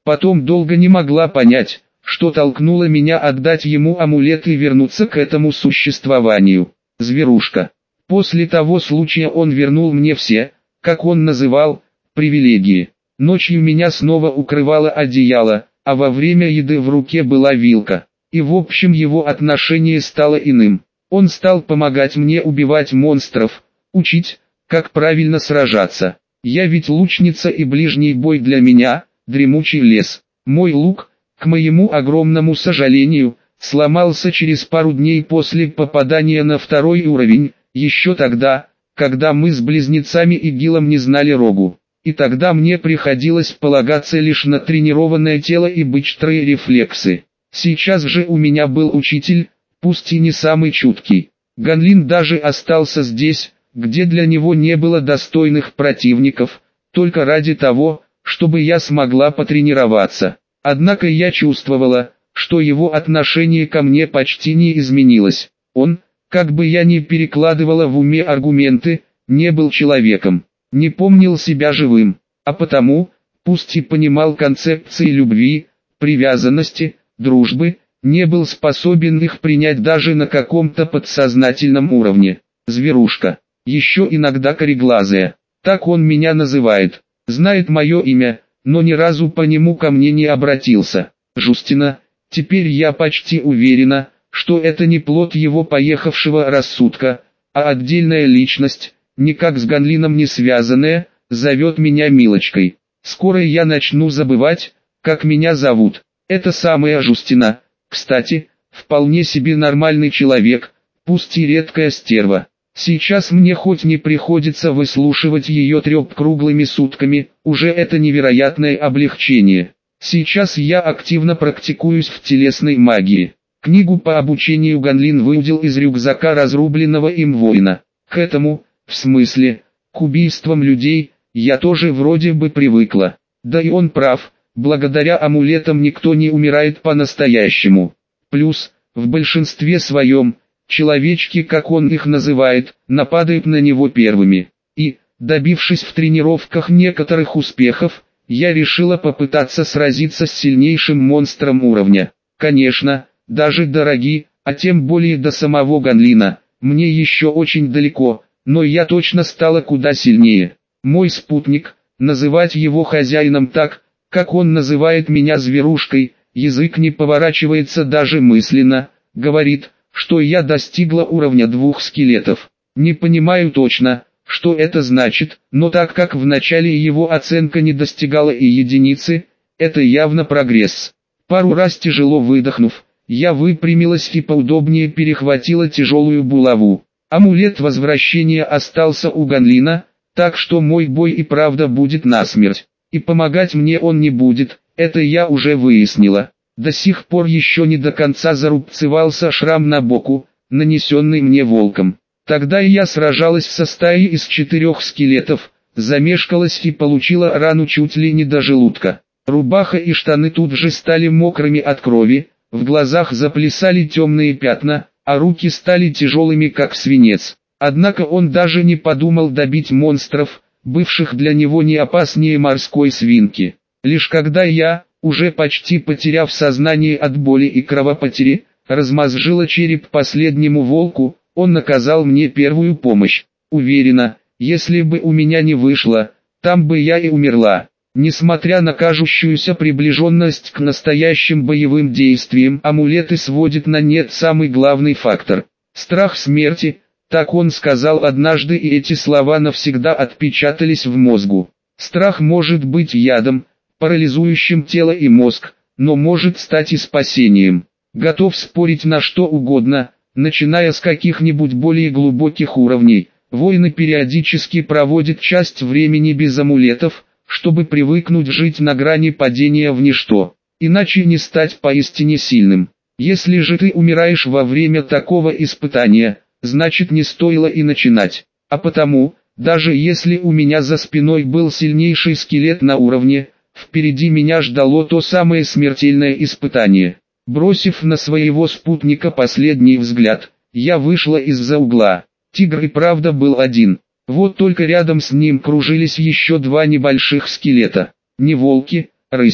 Потом долго не могла понять, что толкнуло меня отдать ему амулет и вернуться к этому существованию. Зверушка. После того случая он вернул мне все, как он называл, привилегии. Ночью меня снова укрывало одеяло, а во время еды в руке была вилка. И в общем его отношение стало иным. Он стал помогать мне убивать монстров, учить, как правильно сражаться. Я ведь лучница, и ближний бой для меня – дремучий лес. Мой лук, к моему огромному сожалению, сломался через пару дней после попадания на 2-й уровень, еще тогда, когда мы с близнецами и Гилом не знали рогу. И тогда мне приходилось полагаться лишь на тренированное тело и быстрые рефлексы. Сейчас же у меня был учитель, пусть и не самый чуткий. Ганлин даже остался здесь, где для него не было достойных противников, только ради того, чтобы я смогла потренироваться. Однако я чувствовала, что его отношение ко мне почти не изменилось. Он, как бы я ни перекладывала в уме аргументы, не был человеком, не помнил себя живым, а потому, пусть и понимал концепции любви, привязанности, дружбы, не был способен их принять даже на каком-то подсознательном уровне. Зверушка, еще иногда кореглазая, так он меня называет, знает мое имя, но ни разу по нему ко мне не обратился. Жустина, теперь я почти уверена, что это не плод его поехавшего рассудка, а отдельная личность, никак с Ганлином не связанная, зовет меня Милочкой. Скоро я начну забывать, как меня зовут. Это самая Жустина, кстати, вполне себе нормальный человек, пусть и редкая стерва. Сейчас мне хоть не приходится выслушивать ее треп круглыми сутками, уже это невероятное облегчение. Сейчас я активно практикуюсь в телесной магии. Книгу по обучению Ганлин выудил из рюкзака разрубленного им воина. К этому, в смысле, к убийствам людей, я тоже вроде бы привыкла. Да и он прав, благодаря амулетам никто не умирает по-настоящему. Плюс, в большинстве своем, человечки, как он их называет, нападают на него первыми. И, добившись в тренировках некоторых успехов, я решила попытаться сразиться с сильнейшим монстром уровня. Конечно, даже до Роги, а тем более до самого Ганлина, мне еще очень далеко, но я точно стала куда сильнее. Мой спутник, называть его хозяином так, как он называет меня зверушкой, язык не поворачивается даже мысленно, говорит, что я достигла уровня 2 скелетов. Не понимаю точно, что это значит, но так как в начале его оценка не достигала и единицы, это явно прогресс. Пару раз тяжело выдохнув, я выпрямилась и поудобнее перехватила тяжелую булаву. Амулет возвращения остался у Ганлина, так что мой бой и правда будет насмерть. И помогать мне он не будет, это я уже выяснила. До сих пор еще не до конца зарубцевался шрам на боку, нанесенный мне волком. Тогда я сражалась со стаей из 4 скелетов, замешкалась и получила рану чуть ли не до желудка. Рубаха и штаны тут же стали мокрыми от крови, в глазах заплясали темные пятна, а руки стали тяжелыми как свинец. Однако он даже не подумал добить монстров, бывших для него не опаснее морской свинки. Лишь когда я, уже почти потеряв сознание от боли и кровопотери, размозжила череп последнему волку, он оказал мне первую помощь. Уверена, если бы у меня не вышло, там бы я и умерла. Несмотря на кажущуюся приближенность к настоящим боевым действиям, амулеты сводит на нет самый главный фактор – страх смерти, так он сказал однажды, и эти слова навсегда отпечатались в мозгу. Страх может быть ядом, парализующим тело и мозг, но может стать и спасением. Готов спорить на что угодно, начиная с каких-нибудь более глубоких уровней. Воины периодически проводят часть времени без амулетов, чтобы привыкнуть жить на грани падения в ничто, иначе не стать поистине сильным. Если же ты умираешь во время такого испытания, значит не стоило и начинать. А потому, даже если у меня за спиной был сильнейший скелет на уровне, впереди меня ждало то самое смертельное испытание. Бросив на своего спутника последний взгляд, я вышла из-за угла. Тигр и правда был один. Вот только рядом с ним кружились еще 2 небольших скелета. Не волки, рыси.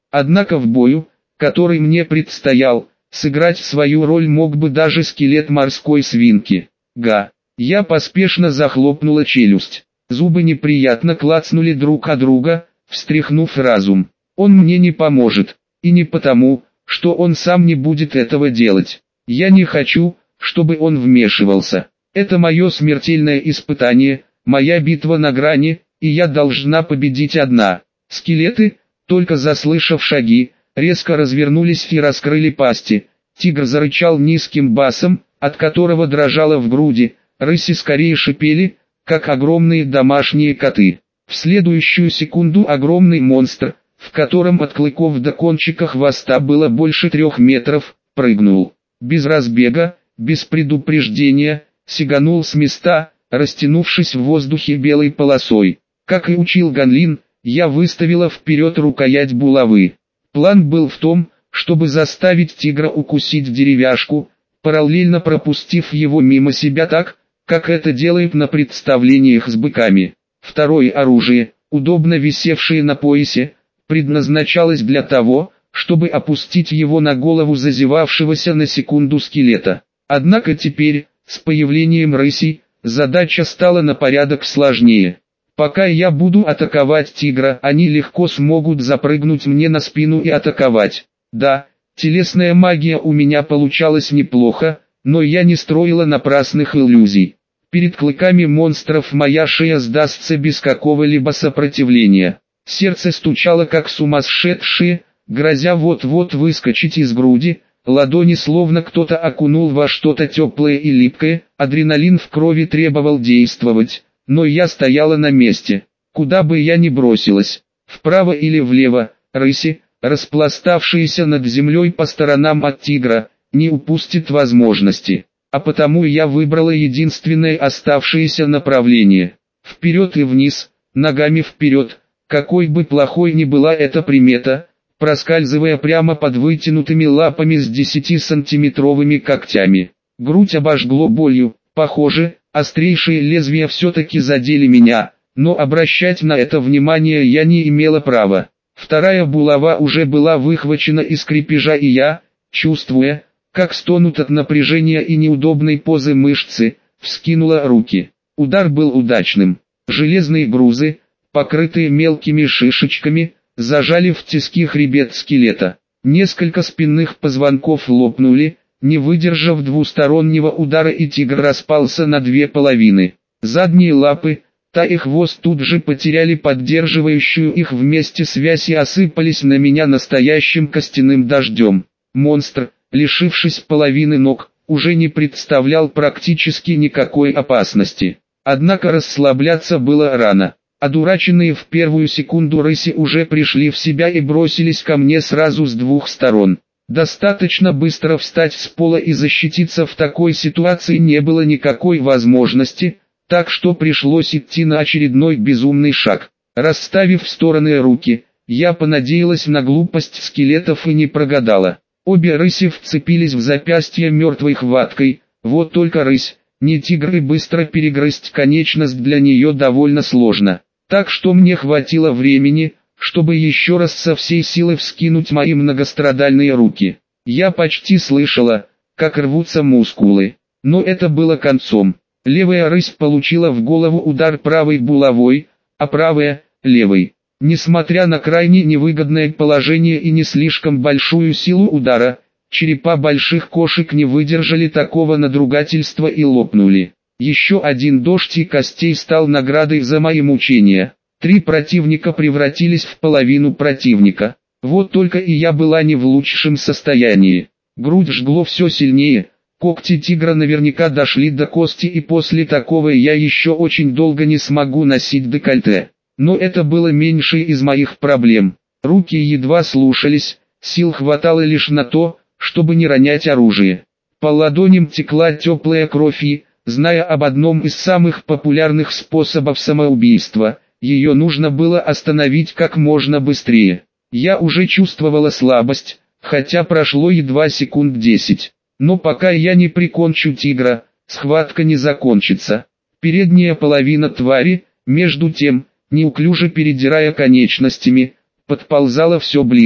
Однако в бою, который мне предстоял, сыграть свою роль мог бы даже скелет морской свинки. Га. Я поспешно захлопнула челюсть. Зубы неприятно клацнули друг о друга, встряхнув разум. Он мне не поможет. И не потому, что он сам не будет этого делать. Я не хочу, чтобы он вмешивался. Это мое смертельное испытание, моя битва на грани, и я должна победить одна. Скелеты, только заслышав шаги, резко развернулись и раскрыли пасти. Тигр зарычал низким басом, от которого дрожало в груди. Рыси скорее шипели, как огромные домашние коты. В следующую секунду огромный монстр, в котором от клыков до кончика хвоста было больше 3 метров, прыгнул. Без разбега, без предупреждения, сиганул с места, растянувшись в воздухе белой полосой. Как и учил Ганлин, я выставила вперед рукоять булавы. План был в том, чтобы заставить тигра укусить деревяшку, параллельно пропустив его мимо себя так, как это делает на представлениях с быками. Второе оружие, удобно висевшее на поясе, предназначалось для того, чтобы опустить его на голову зазевавшегося на секунду скелета. Однако теперь, с появлением рысей, задача стала на порядок сложнее. Пока я буду атаковать тигра, они легко смогут запрыгнуть мне на спину и атаковать. Да, телесная магия у меня получалась неплохо, но я не строила напрасных иллюзий. Перед клыками монстров моя шея сдастся без какого-либо сопротивления. Сердце стучало как сумасшедшее, грозя вот-вот выскочить из груди, ладони словно кто-то окунул во что-то теплое и липкое, адреналин в крови требовал действовать, но я стояла на месте. Куда бы я ни бросилась, вправо или влево, рыси, распластавшиеся над землей по сторонам от тигра, не упустит возможности. А потому я выбрала единственное оставшееся направление. Вперед и вниз, ногами вперед, какой бы плохой ни была эта примета, проскальзывая прямо под вытянутыми лапами с 10-сантиметровыми когтями. Грудь обожгло болью, похоже, острейшие лезвия все-таки задели меня, но обращать на это внимание я не имела права. Вторая булава уже была выхвачена из крепежа, и я, чувствуя, как стонут от напряжения и неудобной позы мышцы, вскинула руки. Удар был удачным. Железные грузы, покрытые мелкими шишечками, зажали в тиски хребет скелета. Несколько спинных позвонков лопнули, не выдержав двустороннего удара, и тигр распался на 2 половины. Задние лапы, та и хвост тут же потеряли поддерживающую их вместе связь и осыпались на меня настоящим костяным дождем. Монстр, лишившись половины ног, уже не представлял практически никакой опасности. Однако расслабляться было рано. Одураченные в первую секунду рыси уже пришли в себя и бросились ко мне сразу с 2 сторон. Достаточно быстро встать с пола и защититься в такой ситуации не было никакой возможности, так что пришлось идти на очередной безумный шаг. Расставив в стороны руки, я понадеялась на глупость скелетов и не прогадала. Обе рыси вцепились в запястье мертвой хваткой, вот только рысь, не тигр, и быстро перегрызть конечность для нее довольно сложно. Так что мне хватило времени, чтобы еще раз со всей силы вскинуть мои многострадальные руки. Я почти слышала, как рвутся мускулы, но это было концом. Левая рысь получила в голову удар правой булавой, а правая – левой. Несмотря на крайне невыгодное положение и не слишком большую силу удара, черепа больших кошек не выдержали такого надругательства и лопнули. Еще один дождь и костей стал наградой за мои мучения. 3 противника превратились в половину противника. Вот только и я была не в лучшем состоянии. Грудь жгло все сильнее, когти тигра наверняка дошли до кости, и после такого я еще очень долго не смогу носить декольте. Но это было меньшей из моих проблем. Руки едва слушались, сил хватало лишь на то, чтобы не ронять оружие. По ладоням текла теплая кровь и, зная об одном из самых популярных способов самоубийства, ее нужно было остановить как можно быстрее. Я уже чувствовала слабость, хотя прошло едва секунд 10. Но пока я не прикончу тигра, схватка не закончится. Передняя половина твари, между тем, неуклюже передирая конечностями, подползала все ближе.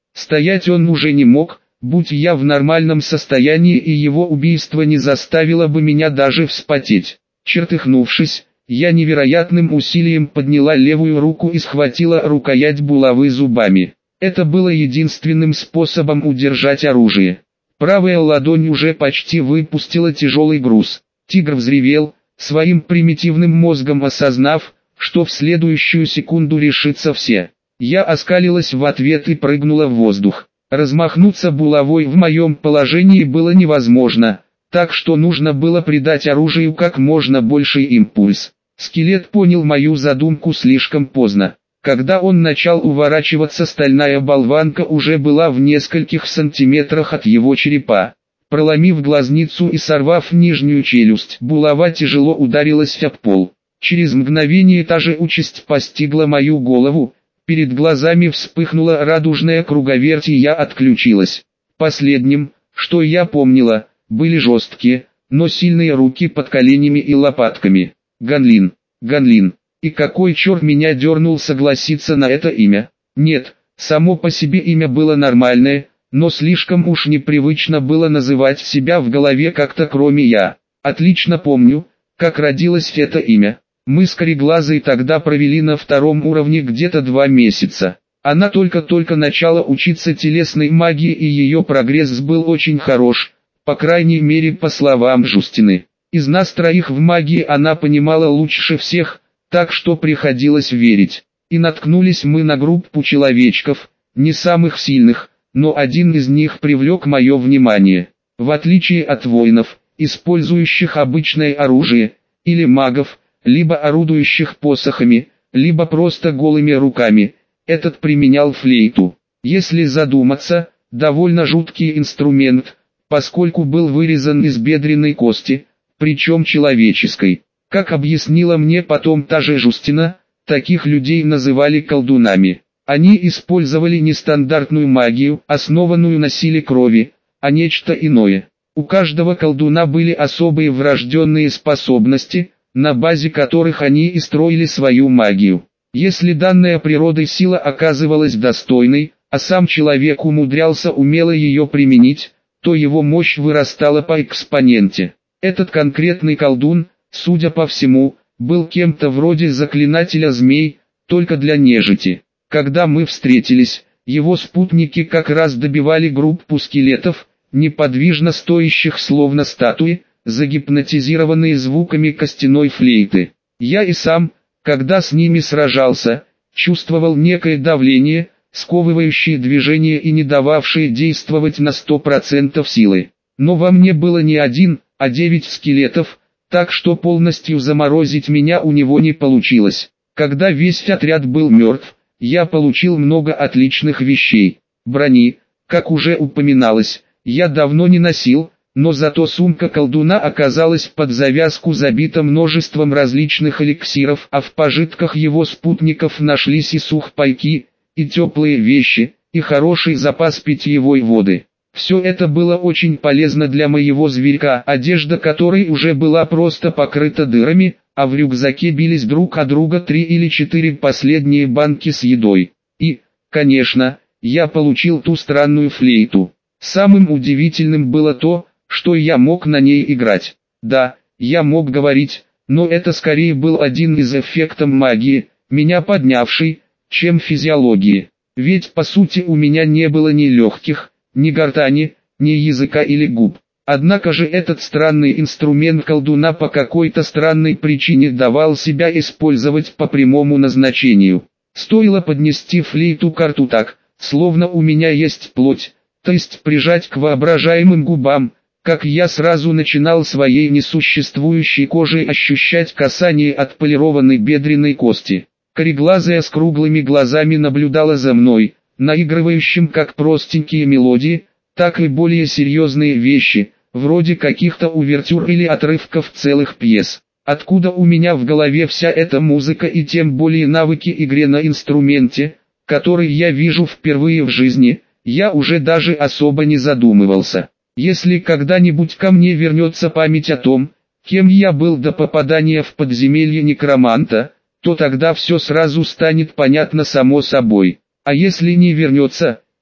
Стоять он уже не мог, будь я в нормальном состоянии, и его убийство не заставило бы меня даже вспотеть. Чертыхнувшись, я невероятным усилием подняла левую руку и схватила рукоять булавы зубами. Это было единственным способом удержать оружие. Правая ладонь уже почти выпустила тяжелый груз. Тигр взревел, своим примитивным мозгом осознав, что в следующую секунду решится все. Я оскалилась в ответ и прыгнула в воздух. Размахнуться булавой в моем положении было невозможно, так что нужно было придать оружию как можно больший импульс. Скелет понял мою задумку слишком поздно. Когда он начал уворачиваться, стальная болванка уже была в нескольких сантиметрах от его черепа. Проломив глазницу и сорвав нижнюю челюсть, булава тяжело ударилась об пол. Через мгновение та же участь постигла мою голову. Перед глазами вспыхнула радужная круговерть, и я отключилась. Последним, что я помнила, были жесткие, но сильные руки под коленями и лопатками. Ганлин. Ганлин. И какой черт меня дернул согласиться на это имя? Нет, само по себе имя было нормальное, но слишком уж непривычно было называть себя в голове как-то кроме я. Отлично помню, как родилось это имя. Мы с Кореглазой тогда провели на 2-м уровне где-то 2 месяца. Она только-только начала учиться телесной магии, и ее прогресс был очень хорош, по крайней мере по словам Жустины. Из нас 3 в магии она понимала лучше всех, так что приходилось верить. И наткнулись мы на группу человечков, не самых сильных, но один из них привлек мое внимание. В отличие от воинов, использующих обычное оружие, или магов, либо орудующих посохами, либо просто голыми руками, этот применял флейту. Если задуматься, довольно жуткий инструмент, поскольку был вырезан из бедренной кости, причем человеческой. Как объяснила мне потом та же Жустина, таких людей называли колдунами. Они использовали не стандартную магию, основанную на силе крови, а нечто иное. У каждого колдуна были особые врожденные способности, на базе которых они и строили свою магию. Если данная природой сила оказывалась достойной, а сам человек умудрялся умело ее применить, то его мощь вырастала по экспоненте. Этот конкретный колдун, судя по всему, был кем-то вроде заклинателя змей, только для нежити. Когда мы встретились, его спутники как раз добивали группу скелетов, неподвижно стоящих словно статуи, загипнотизированные звуками костяной флейты. Я и сам, когда с ними сражался, чувствовал некое давление, сковывающее движение и не дававшее действовать на 100% силы. Но во мне было не 1, а 9 скелетов, так что полностью заморозить меня у него не получилось. Когда весь отряд был мертв, я получил много отличных вещей. Брони, как уже упоминалось, я давно не носил, но зато сумка колдуна оказалась под завязку забита множеством различных эликсиров, а в пожитках его спутников нашлись и сухпайки, и теплые вещи, и хороший запас питьевой воды. Все это было очень полезно для моего зверька, одежда которой уже была просто покрыта дырами, а в рюкзаке бились друг о друга 3 или 4 последние банки с едой. И, конечно, я получил ту странную флейту. Самым удивительным было то, что я мог на ней играть. Да, я мог говорить, но это скорее был один из эффектов магии, меня поднявший, чем физиологии. Ведь по сути у меня не было ни легких, ни гортани, ни языка или губ. Однако же этот странный инструмент колдуна по какой-то странной причине давал себя использовать по прямому назначению. Стоило поднести флейту к рту так, словно у меня есть плоть, то есть прижать к воображаемым губам, как я сразу начинал своей несуществующей кожей ощущать касание отполированной бедренной кости. Кореглазая с круглыми глазами наблюдала за мной, наигрывающим как простенькие мелодии, так и более серьезные вещи, вроде каких-то увертюр или отрывков целых пьес. Откуда у меня в голове вся эта музыка и тем более навыки игры на инструменте, который я вижу впервые в жизни, я уже даже особо не задумывался. Если когда-нибудь ко мне вернется память о том, кем я был до попадания в подземелье некроманта, то тогда все сразу станет понятно само собой. А если не вернется,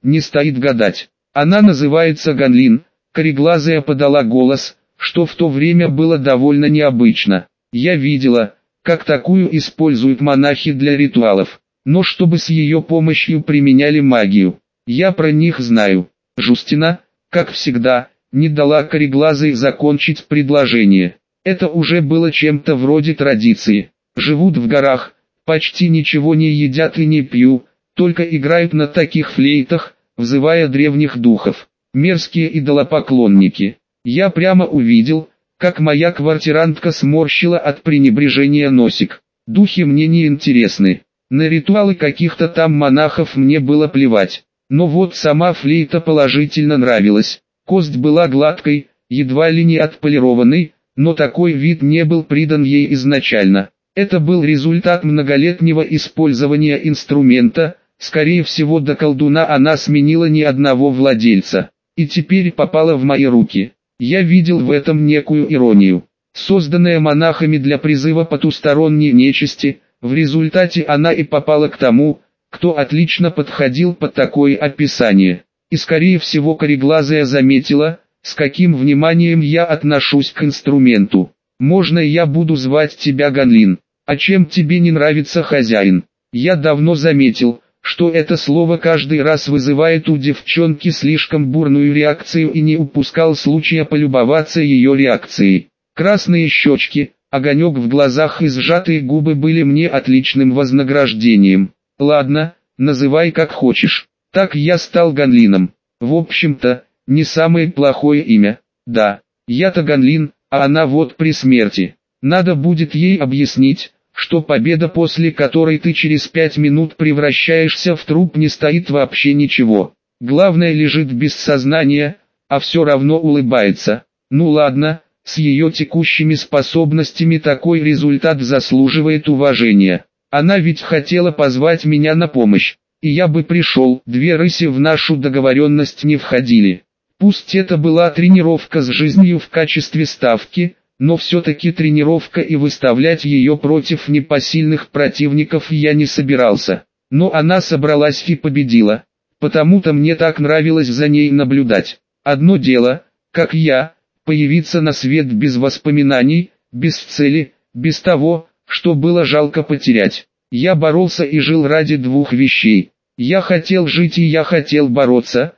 не стоит гадать. Она называется Ганлин. Кореглазая подала голос, что в то время было довольно необычно. Я видела, как такую используют монахи для ритуалов, но чтобы с ее помощью применяли магию. Я про них знаю. Жустина, как всегда, не дала кореглазой закончить предложение. Это уже было чем-то вроде традиции. Живут в горах, почти ничего не едят и не пьют, только играют на таких флейтах, взывая древних духов. Мерзкие идолопоклонники. Я прямо увидел, как моя квартирантка сморщила от пренебрежения носик. Духи мне не интересны. На ритуалы каких-то там монахов мне было плевать. Но вот сама флейта положительно нравилась. Кость была гладкой, едва ли не отполированной, но такой вид не был придан ей изначально. Это был результат многолетнего использования инструмента, скорее всего до колдуна она сменила не одного владельца. И теперь попала в мои руки. Я видел в этом некую иронию. Созданная монахами для призыва потусторонней нечисти, в результате она и попала к тому, кто отлично подходил под такое описание. И скорее всего кореглазая заметила, с каким вниманием я отношусь к инструменту. «Можно я буду звать тебя Ганлин? А чем тебе не нравится хозяин?» Я давно заметил, что это слово каждый раз вызывает у девчонки слишком бурную реакцию и не упускал случая полюбоваться ее реакцией. Красные щечки, огонек в глазах и сжатые губы были мне отличным вознаграждением. Ладно, называй как хочешь. Так я стал Ганлином. В общем-то, не самое плохое имя. Да, я-то Ганлин, а она вот при смерти. Надо будет ей объяснить, что победа, после которой ты через 5 минут превращаешься в труп, не стоит вообще ничего. Главное, лежит без сознания, а все равно улыбается. Ну ладно, с ее текущими способностями такой результат заслуживает уважения. Она ведь хотела позвать меня на помощь, и я бы пришел. Две рыси в нашу договоренность не входили. Пусть это была тренировка с жизнью в качестве ставки, но все-таки тренировка, и выставлять ее против непосильных противников я не собирался. Но она собралась и победила, потому-то мне так нравилось за ней наблюдать. Одно дело, как я, появиться на свет без воспоминаний, без цели, без того, что было жалко потерять. Я боролся и жил ради двух вещей. Я хотел жить и я хотел бороться,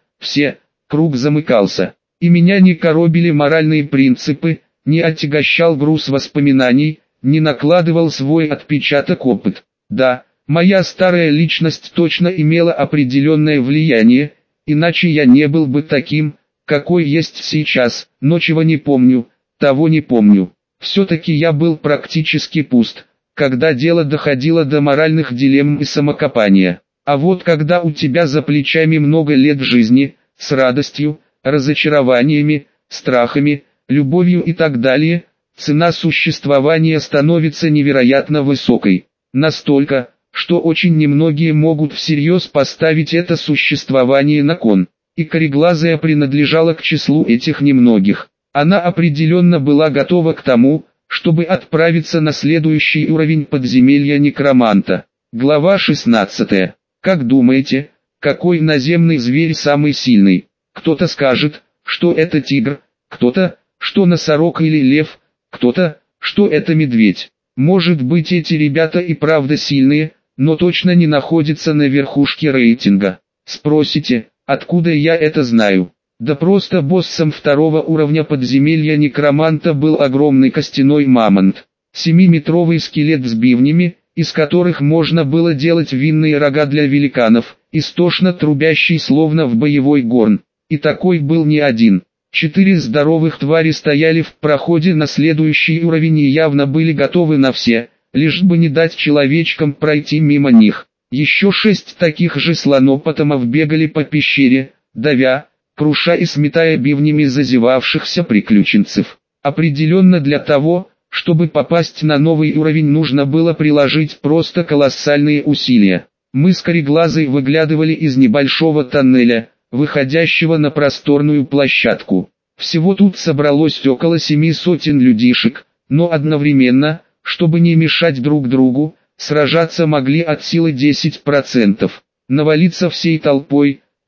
круг замыкался. И меня не коробили моральные принципы, не отягощал груз воспоминаний, не накладывал свой отпечаток опыт. Да, моя старая личность точно имела определенное влияние, иначе я не был бы таким, какой есть сейчас, но чего не помню, того не помню. Все-таки я был практически пуст, когда дело доходило до моральных дилемм и самокопания. А вот когда у тебя за плечами много лет жизни, с радостью, разочарованиями, страхами, любовью и так далее, цена существования становится невероятно высокой. Настолько, что очень немногие могут всерьез поставить это существование на кон. И кореглазая принадлежала к числу этих немногих. Она определенно была готова к тому, чтобы отправиться на следующий уровень подземелья некроманта. Глава 16. Как думаете, какой наземный зверь самый сильный? Кто-то скажет, что это тигр, кто-то, что носорог или лев, кто-то, что это медведь. Может быть, эти ребята и правда сильные, но точно не находятся на верхушке рейтинга. Спросите, откуда я это знаю? Да просто боссом второго уровня подземелья некроманта был огромный костяной мамонт. 7-метровый скелет с бивнями, из которых можно было делать винные рога для великанов, истошно трубящий словно в боевой горн. И такой был не один. 4 здоровых твари стояли в проходе на следующий уровень и явно были готовы на все, лишь бы не дать человечкам пройти мимо них. Еще 6 таких же слонопотамов бегали по пещере, давя, круша и сметая бивнями зазевавшихся приключенцев. Определенно для того, чтобы попасть на новый уровень, нужно было приложить просто колоссальные усилия. Мы с кореглазой выглядывали из небольшого тоннеля, выходящего на просторную площадку. Всего тут собралось около 7 сотен людишек, но одновременно, чтобы не мешать друг другу, сражаться могли от силы 10%. Навалиться всей толпой,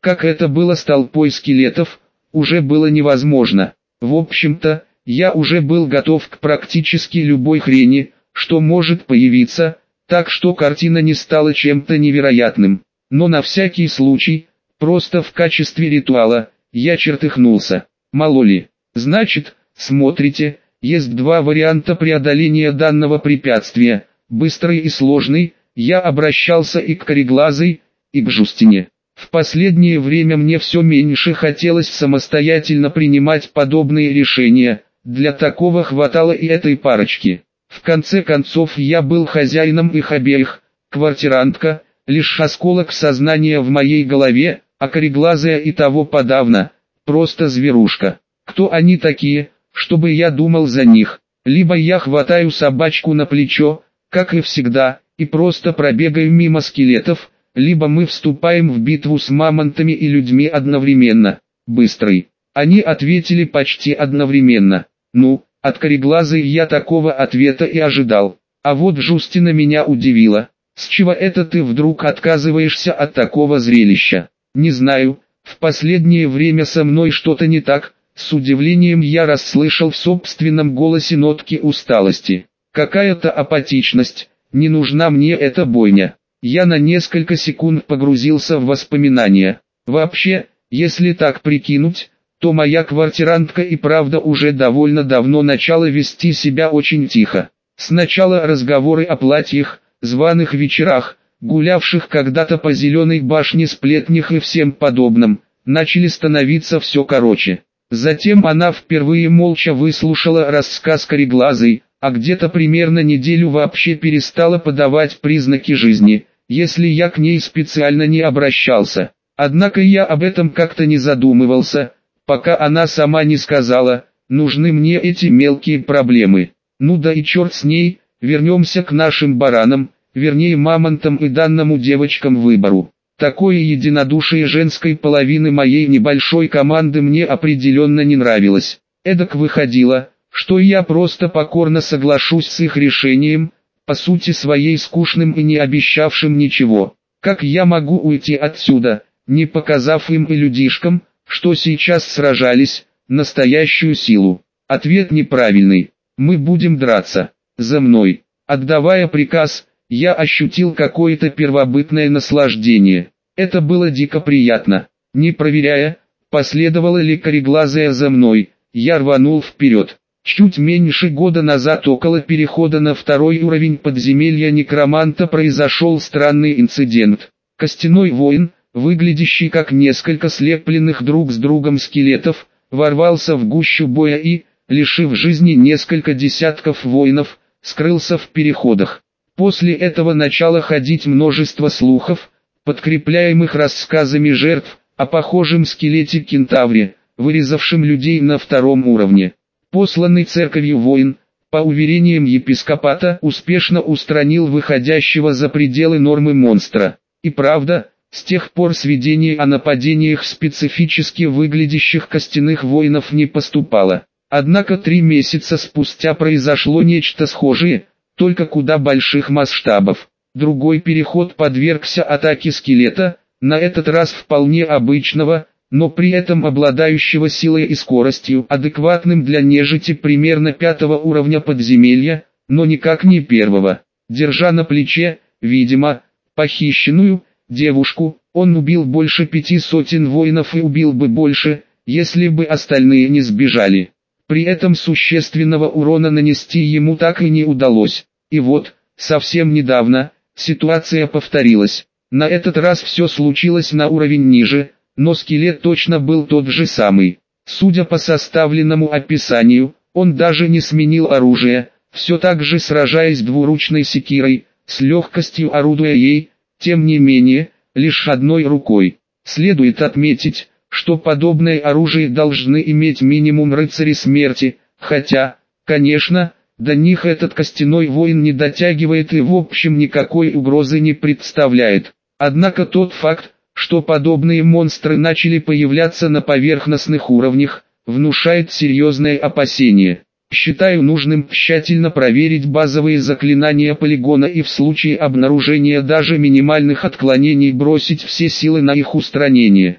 как это было с толпой скелетов, уже было невозможно. В общем-то, я уже был готов к практически любой хрени, что может появиться, так что картина не стала чем-то невероятным. Но на всякий случай, просто в качестве ритуала, я чертыхнулся. Мало ли. Значит, смотрите, есть два варианта преодоления данного препятствия, быстрый и сложный. Я обращался и к Кореглазой, и к Жустине. В последнее время мне все меньше хотелось самостоятельно принимать подобные решения, для такого хватало и этой парочки. В конце концов я был хозяином их обеих, квартирантка, лишь осколок сознания в моей голове, а Кореглазая и того подавно, просто зверушка. Кто они такие, чтобы я думал за них? Либо я хватаю собачку на плечо, как и всегда, и просто пробегаю мимо скелетов, либо мы вступаем в битву с мамонтами и людьми одновременно. Быстрый. Они ответили почти одновременно. Ну, от Кореглазой я такого ответа и ожидал. А вот Жустина меня удивила. С чего это ты вдруг отказываешься от такого зрелища? Не знаю, в последнее время со мной что-то не так. С удивлением я расслышал в собственном голосе нотки усталости. Какая-то апатичность, не нужна мне эта бойня. Я на несколько секунд погрузился в воспоминания. Вообще, если так прикинуть, то моя квартирантка и правда уже довольно давно начала вести себя очень тихо. Сначала разговоры о платьях, званых вечерах, гулявших когда-то по Зеленой башне сплетнях и всем подобном, начали становиться все короче. Затем она впервые молча выслушала рассказ Кореглазой, а где-то примерно неделю вообще перестала подавать признаки жизни, если я к ней специально не обращался. Однако я об этом как-то не задумывался, пока она сама не сказала, нужны мне эти мелкие проблемы. Ну да и черт с ней, вернемся к нашим баранам, вернее мамонтам и данному девочкам выбору. Такое единодушие женской половины моей небольшой команды мне определенно не нравилось. Эдак выходило, что я просто покорно соглашусь с их решением, по сути своей скучным и не обещавшим ничего. Как я могу уйти отсюда, не показав им и людишкам, что сейчас сражались, настоящую силу? Ответ неправильный. Мы будем драться. За мной. Отдавая приказ, я ощутил какое-то первобытное наслаждение. Это было дико приятно. Не проверяя, последовала ли Кореглазая за мной, я рванул вперед. Чуть меньше года назад около перехода на второй уровень подземелья некроманта произошел странный инцидент. Костяной воин, выглядящий как несколько слепленных друг с другом скелетов, ворвался в гущу боя и, лишив жизни несколько десятков воинов, скрылся в переходах. После этого начало ходить множество слухов, подкрепляемых рассказами жертв, о похожем скелете-кентавре, вырезавшем людей на втором уровне. Посланный церковью воин, по уверениям епископата, успешно устранил выходящего за пределы нормы монстра. И правда, с тех пор сведений о нападениях специфически выглядящих костяных воинов не поступало. Однако 3 месяца спустя произошло нечто схожее, только куда больших масштабов. Другой переход подвергся атаке скелета, на этот раз вполне обычного, но при этом обладающего силой и скоростью, адекватным для нежити примерно 5-го уровня подземелья, но никак не 1-го. Держа на плече, видимо, похищенную девушку, он убил больше 5 сотен воинов и убил бы больше, если бы остальные не сбежали. При этом существенного урона нанести ему так и не удалось. И вот, совсем недавно, ситуация повторилась. На этот раз все случилось на уровень ниже, но скелет точно был тот же самый. Судя по составленному описанию, он даже не сменил оружие, все так же сражаясь двуручной секирой, с легкостью орудуя ей, тем не менее, лишь одной рукой. Следует отметить, что подобное оружие должны иметь минимум рыцари смерти, хотя, конечно, до них этот костяной воин не дотягивает и в общем никакой угрозы не представляет. Однако тот факт, что подобные монстры начали появляться на поверхностных уровнях, внушает серьезное опасение. Считаю нужным тщательно проверить базовые заклинания полигона и в случае обнаружения даже минимальных отклонений бросить все силы на их устранение.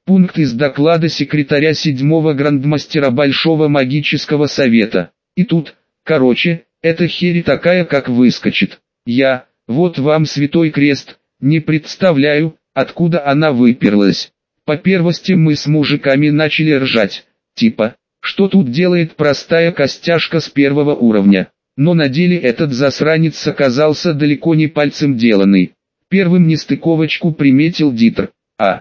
Пункт из доклада секретаря 7-го грандмастера Большого магического совета. И тут, короче, эта херь такая как выскочит. Вот вам святой крест, не представляю, откуда она выперлась. По первости мы с мужиками начали ржать, типа, что тут делает простая костяшка с первого уровня. Но на деле этот засранец оказался далеко не пальцем деланный. Первым нестыковочку приметил Дитер.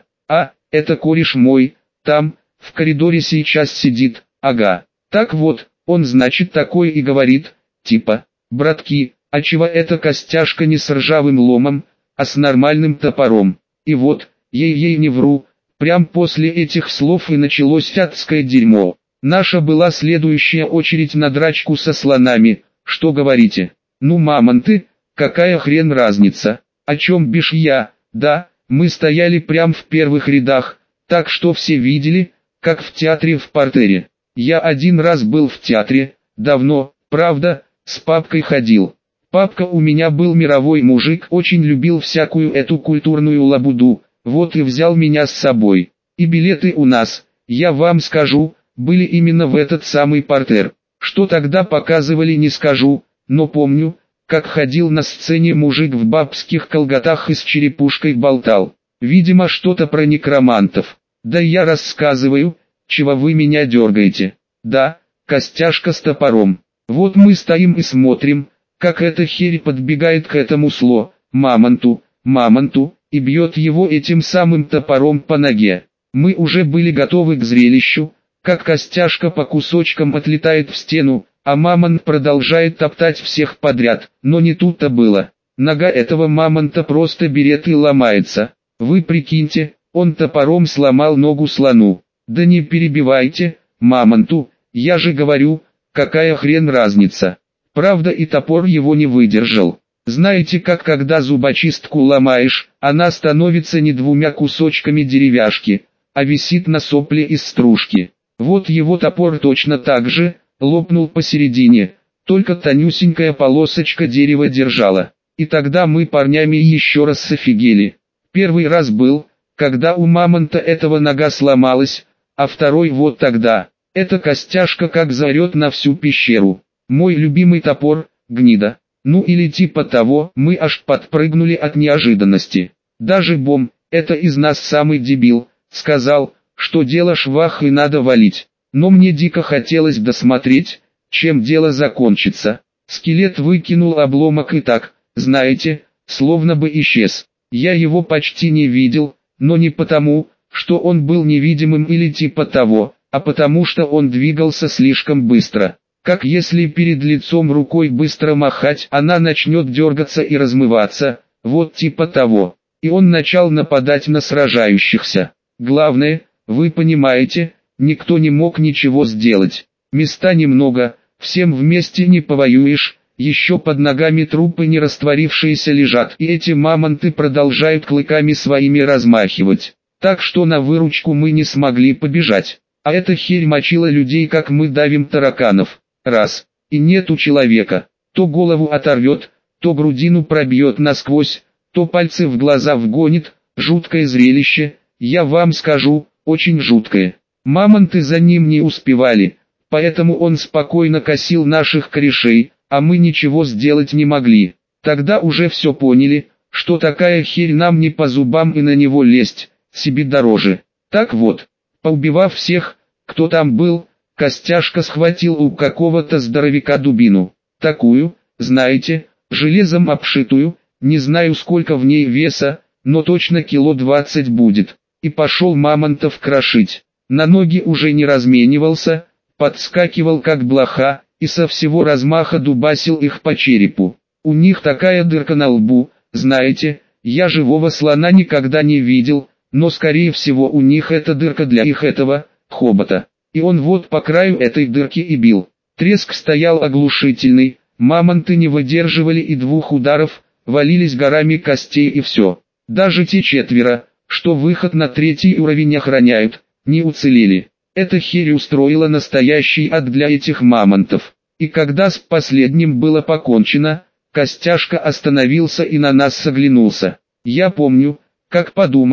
Это кореш мой, там, в коридоре сейчас сидит, ага. Так вот, он значит такой и говорит, типа, братки, а чего эта костяшка не с ржавым ломом, а с нормальным топором? И вот, ей не вру, прям после этих слов и началось адское дерьмо. Наша была следующая очередь на драчку со слонами, что говорите? Ну мамонты, какая хрен разница, о чем бишь я, да? Мы стояли прям в первых рядах, так что все видели, как в театре в партере. Я один раз был в театре, давно, правда, с папкой ходил. Папка у меня был мировой мужик, очень любил всякую эту культурную лабуду, вот и взял меня с собой. И билеты у нас, я вам скажу, были именно в этот самый партер. Что тогда показывали не скажу, но помню, как ходил на сцене мужик в бабских колготах и с черепушкой болтал. Видимо что-то про некромантов. Да я рассказываю, чего вы меня дергаете. Да, костяшка с топором. Вот мы стоим и смотрим, как эта херь подбегает к этому мамонту, и бьет его этим самым топором по ноге. Мы уже были готовы к зрелищу, как костяшка по кусочкам отлетает в стену, а мамонт продолжает топтать всех подряд, но не тут-то было. Нога этого мамонта просто берет и ломается. Вы прикиньте, он топором сломал ногу слону. Да не перебивайте, мамонту, я же говорю, какая хрен разница. Правда и топор его не выдержал. Знаете как когда зубочистку ломаешь, она становится не двумя кусочками деревяшки, а висит на сопле из стружки. Вот его топор точно так же лопнул посередине, только тонюсенькая полосочка дерева держала. И тогда мы парнями еще раз офигели. Первый раз был, когда у мамонта этого нога сломалась, а второй вот тогда. Эта костяшка как заорет на всю пещеру. Мой любимый топор, гнида. Ну или типа того, мы аж подпрыгнули от неожиданности. Даже Бом, это из нас самый дебил, сказал, что дело швах и надо валить. Но мне дико хотелось досмотреть, чем дело закончится. Скелет выкинул обломок и так, знаете, словно бы исчез. Я его почти не видел, но не потому, что он был невидимым или типа того, а потому что он двигался слишком быстро. Как если перед лицом рукой быстро махать, она начнет дергаться и размываться, вот типа того. И он начал нападать на сражающихся. Главное, вы понимаете, никто не мог ничего сделать. Места немного, всем вместе не повоюешь, еще под ногами трупы не растворившиеся лежат, и эти мамонты продолжают клыками своими размахивать. Так что на выручку мы не смогли побежать. А эта херь мочила людей, как мы давим тараканов. Раз, и нету человека. То голову оторвет, то грудину пробьет насквозь, то пальцы в глаза вгонит. Жуткое зрелище, я вам скажу, очень жуткое. Мамонты за ним не успевали, поэтому он спокойно косил наших корешей, а мы ничего сделать не могли. Тогда уже все поняли, что такая херь нам не по зубам и на него лезть, себе дороже. Так вот, поубивав всех, кто там был, костяшка схватил у какого-то здоровяка дубину. Такую, знаете, железом обшитую, не знаю сколько в ней веса, но точно кило 20 будет. И пошел мамонтов крошить. На ноги уже не разменивался, подскакивал как блоха, и со всего размаха дубасил их по черепу. У них такая дырка на лбу, знаете, я живого слона никогда не видел, но скорее всего у них это дырка для их этого, хобота. И он вот по краю этой дырки и бил. Треск стоял оглушительный, мамонты не выдерживали и двух ударов, валились горами костей и все. Даже те четверо, что выход на третий уровень охраняют, не уцелели. Эта херь устроила настоящий ад для этих мамонтов. И когда с последним было покончено, костяшка остановился и на нас оглянулся. Я помню, как подумал,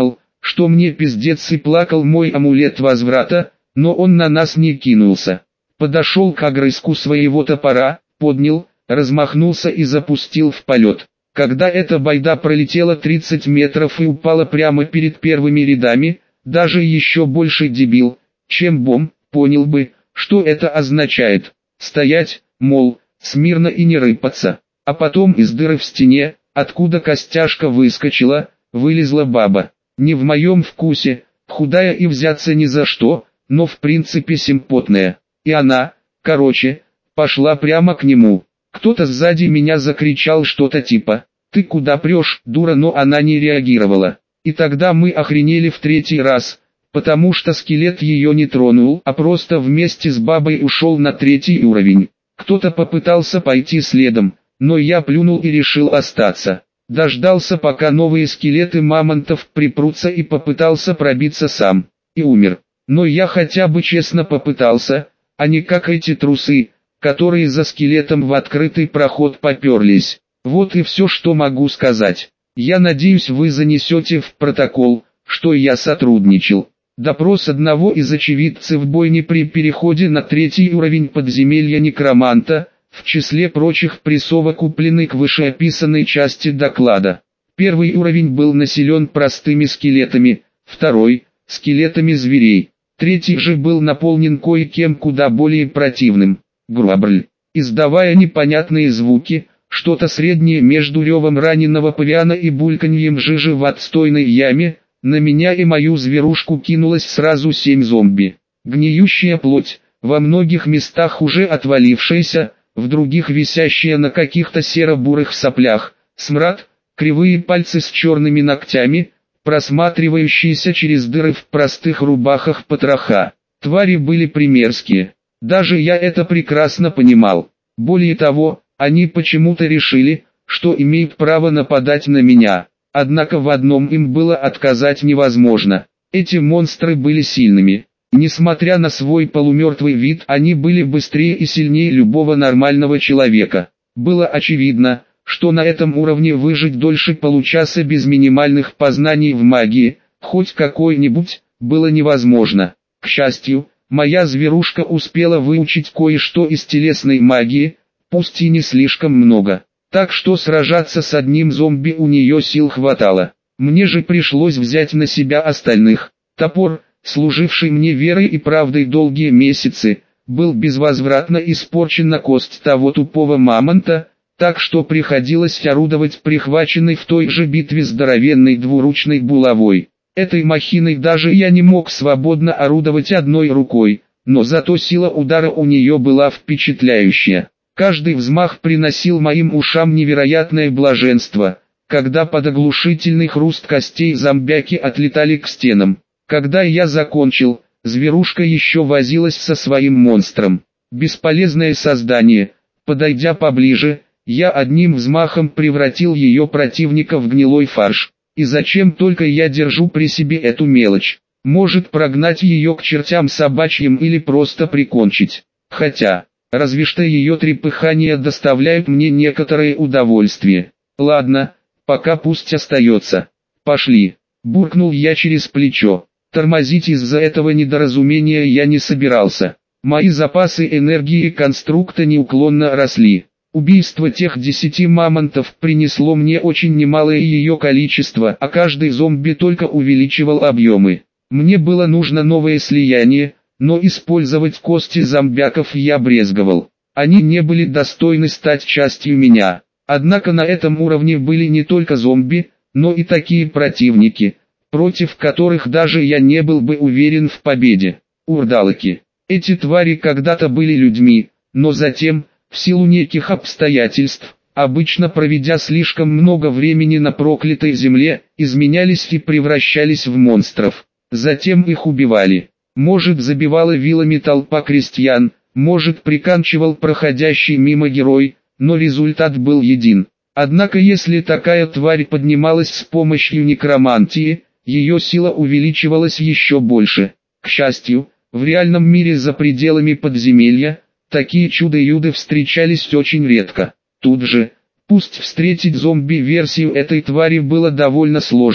что мне пиздец и плакал мой амулет возврата, но он на нас не кинулся. Подошел к огрызку своего топора, поднял, размахнулся и запустил в полет. Когда эта байда пролетела 30 метров и упала прямо перед первыми рядами, даже еще больше дебил, чем бомб, понял бы, что это означает. Стоять, мол, смирно и не рыпаться. А потом из дыры в стене, откуда костяшка выскочила, вылезла баба. Не в моем вкусе, худая и взяться ни за что, но в принципе симпотная. И она, короче, пошла прямо к нему. Кто-то сзади меня закричал что-то типа «Ты куда прешь, дура?», но она не реагировала. И тогда мы охренели в третий раз, потому что скелет ее не тронул, а просто вместе с бабой ушел на третий уровень. Кто-то попытался пойти следом, но я плюнул и решил остаться. Дождался, пока новые скелеты мамонтов припрутся, и попытался пробиться сам. И умер. Но я хотя бы честно попытался, а не как эти трусы, которые за скелетом в открытый проход поперлись. Вот и все, что могу сказать. Я надеюсь, вы занесете в протокол, что я сотрудничал. Допрос одного из очевидцев бойни при переходе на третий уровень подземелья некроманта, в числе прочих присовокуплены к вышеописанной части доклада. Первый уровень был населен простыми скелетами, второй – скелетами зверей. Третий же был наполнен кое-кем куда более противным – грабрль. Издавая непонятные звуки, что-то среднее между ревом раненого павиана и бульканьем жижи в отстойной яме, на меня и мою зверушку кинулось сразу 7 зомби. Гниющая плоть, во многих местах уже отвалившаяся, в других висящая на каких-то серо-бурых соплях, смрад, кривые пальцы с черными ногтями, просматривающиеся через дыры в простых рубахах потроха. Твари были примерские. Даже я это прекрасно понимал. Более того, они почему-то решили, что имеют право нападать на меня. Однако в одном им было отказать невозможно. Эти монстры были сильными. Несмотря на свой полумертвый вид, они были быстрее и сильнее любого нормального человека. Было очевидно, что на этом уровне выжить дольше получаса без минимальных познаний в магии, хоть какой-нибудь, было невозможно. К счастью, моя зверушка успела выучить кое-что из телесной магии, пусть и не слишком много. Так что сражаться с одним зомби у нее сил хватало. Мне же пришлось взять на себя остальных. Топор, служивший мне верой и правдой долгие месяцы, был безвозвратно испорчен на кость того тупого мамонта, так что приходилось орудовать прихваченной в той же битве здоровенной двуручной булавой. Этой махиной даже я не мог свободно орудовать одной рукой, но зато сила удара у нее была впечатляющая. Каждый взмах приносил моим ушам невероятное блаженство, когда под оглушительный хруст костей зомбяки отлетали к стенам. Когда я закончил, зверушка еще возилась со своим монстром. Бесполезное создание. Подойдя поближе, я одним взмахом превратил ее противника в гнилой фарш. И зачем только я держу при себе эту мелочь? Может, прогнать ее к чертям собачьим или просто прикончить. Хотя, разве что ее трепыхания доставляют мне некоторое удовольствие. Ладно, пока пусть остается. Пошли. Буркнул я через плечо. Тормозить из-за этого недоразумения я не собирался. Мои запасы энергии конструкта неуклонно росли. Убийство тех 10 мамонтов принесло мне очень немалое ее количество, а каждый зомби только увеличивал объемы. Мне было нужно новое слияние, но использовать кости зомбяков я брезговал. Они не были достойны стать частью меня. Однако на этом уровне были не только зомби, но и такие противники, против которых даже я не был бы уверен в победе. Урдалаки. Эти твари когда-то были людьми, но затем, в силу неких обстоятельств, обычно проведя слишком много времени на проклятой земле, изменялись и превращались в монстров. Затем их убивали. Может, забивала вилами толпа крестьян, может, приканчивал проходящий мимо герой, но результат был един. Однако если такая тварь поднималась с помощью некромантии, ее сила увеличивалась еще больше. К счастью, в реальном мире за пределами подземелья, такие чудо-юды встречались очень редко. Тут же, пусть встретить зомби-версию этой твари было довольно сложно,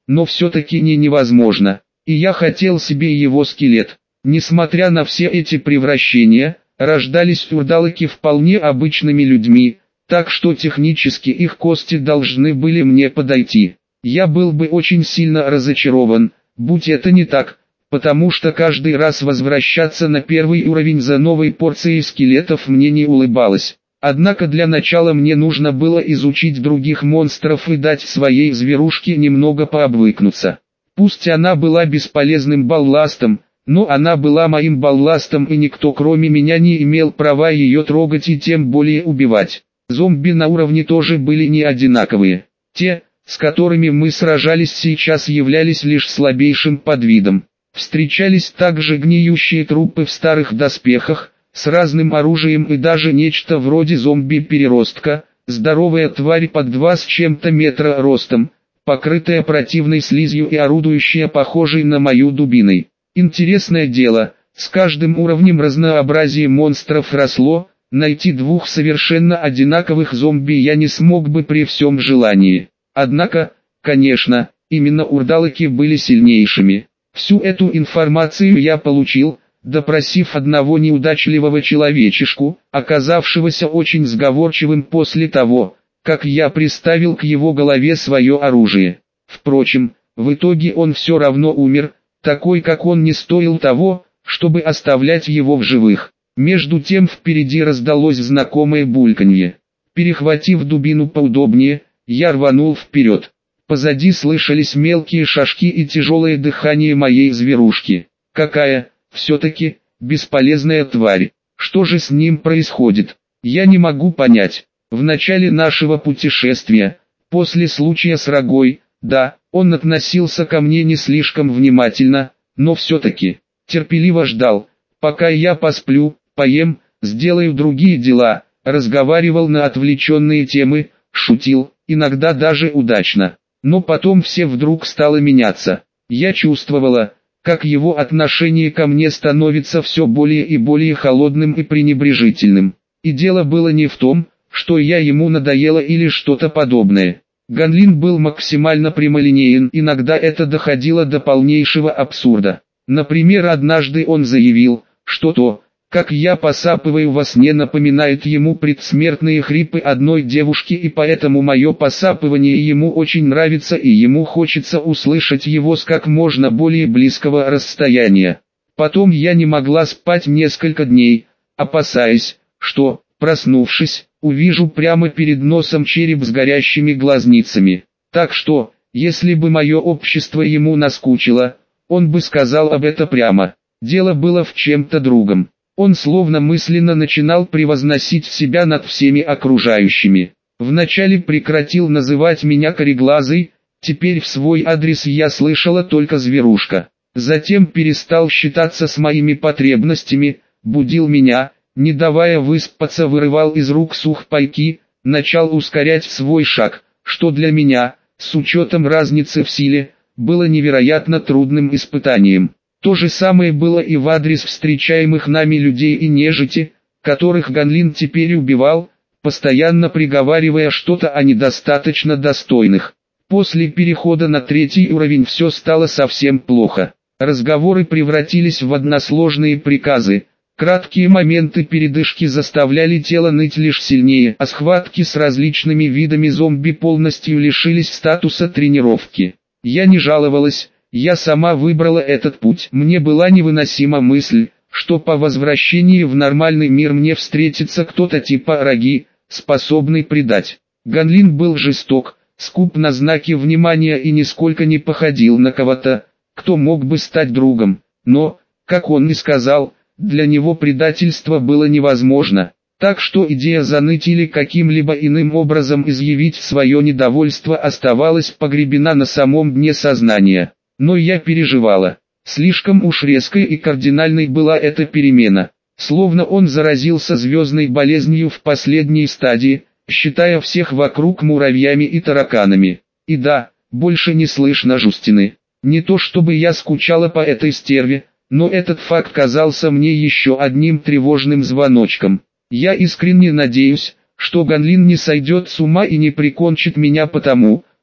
но все-таки не невозможно. И я хотел себе его скелет. Несмотря на все эти превращения, рождались урдалаки вполне обычными людьми, так что технически их кости должны были мне подойти. Я был бы очень сильно разочарован, будь это не так, потому что каждый раз возвращаться на первый уровень за новой порцией скелетов мне не улыбалось. Однако для начала мне нужно было изучить других монстров и дать своей зверушке немного пообвыкнуться. Пусть она была бесполезным балластом, но она была моим балластом, и никто кроме меня не имел права ее трогать и тем более убивать. Зомби на уровне тоже были не одинаковые. Те, с которыми мы сражались сейчас, являлись лишь слабейшим подвидом. Встречались также гниющие трупы в старых доспехах, с разным оружием и даже нечто вроде зомби-переростка, здоровая тварь под 2 с чем-то метра ростом, покрытая противной слизью и орудующая похожей на мою дубиной. Интересное дело, с каждым уровнем разнообразие монстров росло, найти 2 совершенно одинаковых зомби я не смог бы при всем желании. Однако, конечно, именно урдалаки были сильнейшими. Всю эту информацию я получил, допросив одного неудачливого человечишку, оказавшегося очень сговорчивым после того, как я приставил к его голове свое оружие. Впрочем, в итоге он все равно умер, такой как он не стоил того, чтобы оставлять его в живых. Между тем впереди раздалось знакомое бульканье. Перехватив дубину поудобнее, я рванул вперед. Позади слышались мелкие шажки и тяжелое дыхание моей зверушки. Какая, все-таки, бесполезная тварь. Что же с ним происходит? Я не могу понять. В начале нашего путешествия, после случая с Рогой, да, он относился ко мне не слишком внимательно, но все-таки, терпеливо ждал, пока я посплю, поем, сделаю другие дела, разговаривал на отвлеченные темы, шутил, иногда даже удачно. Но потом все вдруг стало меняться. Я чувствовала, как его отношение ко мне становится все более и более холодным и пренебрежительным. И дело было не в том, что я ему надоела или что-то подобное. Ганлин был максимально прямолинеен, иногда это доходило до полнейшего абсурда. Например, однажды он заявил, что то, как я посапываю во сне, напоминает ему предсмертные хрипы одной девушки, и поэтому мое посапывание ему очень нравится, и ему хочется услышать его с как можно более близкого расстояния. Потом я не могла спать несколько дней, опасаясь, что, проснувшись, увижу прямо перед носом череп с горящими глазницами. Так что, если бы мое общество ему наскучило, он бы сказал об этом прямо. Дело было в чем-то другом. Он словно мысленно начинал превозносить себя над всеми окружающими. Вначале прекратил называть меня кореглазой, теперь в свой адрес я слышала только зверушка. Затем перестал считаться с моими потребностями, будил меня, не давая выспаться, вырывал из рук сухпайки, начал ускорять свой шаг, что для меня, с учетом разницы в силе, было невероятно трудным испытанием. То же самое было и в адрес встречаемых нами людей и нежити, которых Ганлин теперь убивал, постоянно приговаривая что-то о недостаточно достойных. После перехода на 3-й уровень все стало совсем плохо. Разговоры превратились в односложные приказы, краткие моменты передышки заставляли тело ныть лишь сильнее, а схватки с различными видами зомби полностью лишились статуса тренировки. Я не жаловалась. Я сама выбрала этот путь. Мне была невыносима мысль, что по возвращении в нормальный мир мне встретится кто-то типа Роги, способный предать. Ганлин был жесток, скуп на знаки внимания и нисколько не походил на кого-то, кто мог бы стать другом. Но, как он и сказал, для него предательство было невозможно. Так что идея заныть или каким-либо иным образом изъявить свое недовольство оставалась погребена на самом дне сознания. Но я переживала. Слишком уж резкой и кардинальной была эта перемена. Словно он заразился звездной болезнью в последней стадии, считая всех вокруг муравьями и тараканами. И да, больше не слышно Жустины. Не то чтобы я скучала по этой стерве, но этот факт казался мне еще одним тревожным звоночком. Я искренне надеюсь, что Ганлин не сойдет с ума и не прикончит меня потому,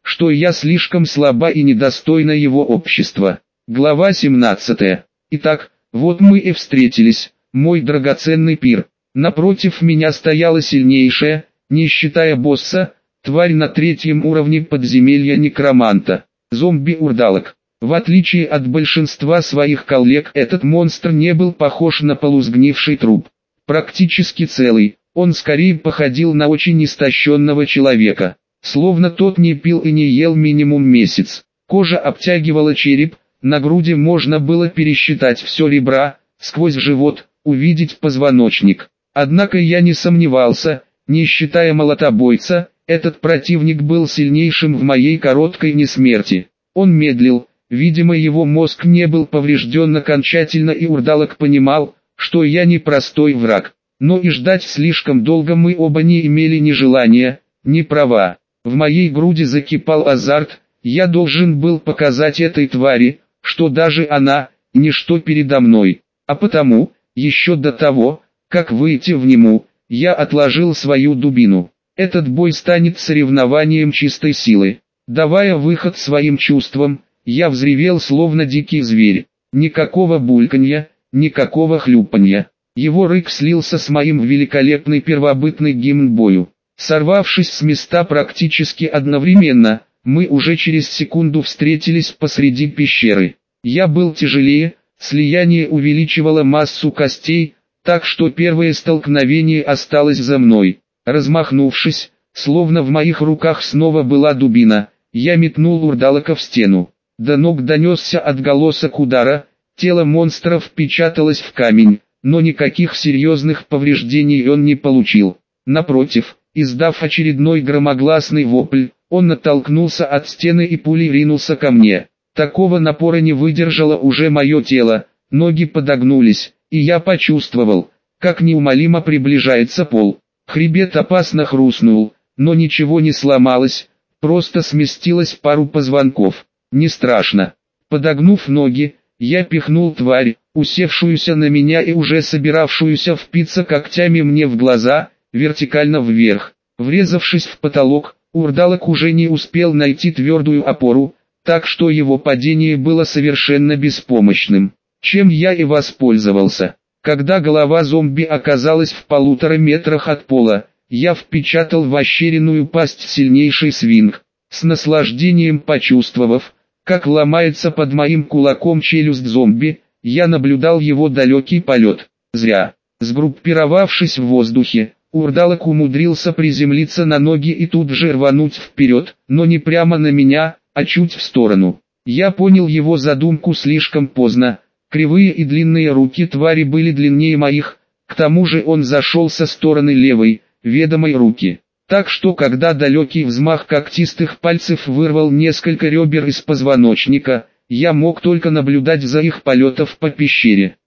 что я слишком слаба и недостойна его общества. Глава 17. Итак, вот мы и встретились, мой драгоценный пир. Напротив меня стояла сильнейшая, не считая босса, тварь на 3-м уровне подземелья некроманта. Зомби-урдалок. В отличие от большинства своих коллег, этот монстр не был похож на полусгнивший труп. Практически целый, он скорее походил на очень истощенного человека. Словно тот не пил и не ел минимум месяц. Кожа обтягивала череп, на груди можно было пересчитать все ребра, сквозь живот, увидеть позвоночник. Однако я не сомневался, не считая молотобойца, этот противник был сильнейшим в моей короткой несмерти. Он медлил, видимо его мозг не был поврежден окончательно и урдалок понимал, что я не простой враг. Но и ждать слишком долго мы оба не имели ни желания, ни права. В моей груди закипал азарт, я должен был показать этой твари, что даже она – ничто передо мной. А потому, еще до того, как выйти в нему, я отложил свою дубину. Этот бой станет соревнованием чистой силы. Давая выход своим чувствам, я взревел словно дикий зверь. Никакого бульканья, никакого хлюпанья. Его рык слился с моим великолепный первобытный гимн бою. Сорвавшись с места практически одновременно, мы уже через секунду встретились посреди пещеры. Я был тяжелее, слияние увеличивало массу костей, так что первое столкновение осталось за мной. Размахнувшись, словно в моих руках снова была дубина, я метнул урдалака в стену. До ног донесся отголосок удара, тело монстра впечаталось в камень, но никаких серьезных повреждений он не получил. Напротив, издав очередной громогласный вопль, он оттолкнулся от стены и пулей ринулся ко мне. Такого напора не выдержало уже мое тело, ноги подогнулись, и я почувствовал, как неумолимо приближается пол. Хребет опасно хрустнул, но ничего не сломалось, просто сместилось пару позвонков. Не страшно. Подогнув ноги, я пихнул тварь, усевшуюся на меня и уже собиравшуюся впиться когтями мне в глаза, вертикально вверх. Врезавшись в потолок, урдалок уже не успел найти твердую опору, так что его падение было совершенно беспомощным. Чем я и воспользовался. Когда голова зомби оказалась в 1,5 метрах от пола, я впечатал в ощеренную пасть сильнейший свинг. С наслаждением почувствовав, как ломается под моим кулаком челюсть зомби, я наблюдал его далекий полет. Зря. Сгруппировавшись в воздухе, урдалок умудрился приземлиться на ноги и тут же рвануть вперед, но не прямо на меня, а чуть в сторону. Я понял его задумку слишком поздно. Кривые и длинные руки твари были длиннее моих, к тому же он зашел со стороны левой, ведомой руки. Так что когда далекий взмах когтистых пальцев вырвал несколько ребер из позвоночника, я мог только наблюдать за их полетом по пещере.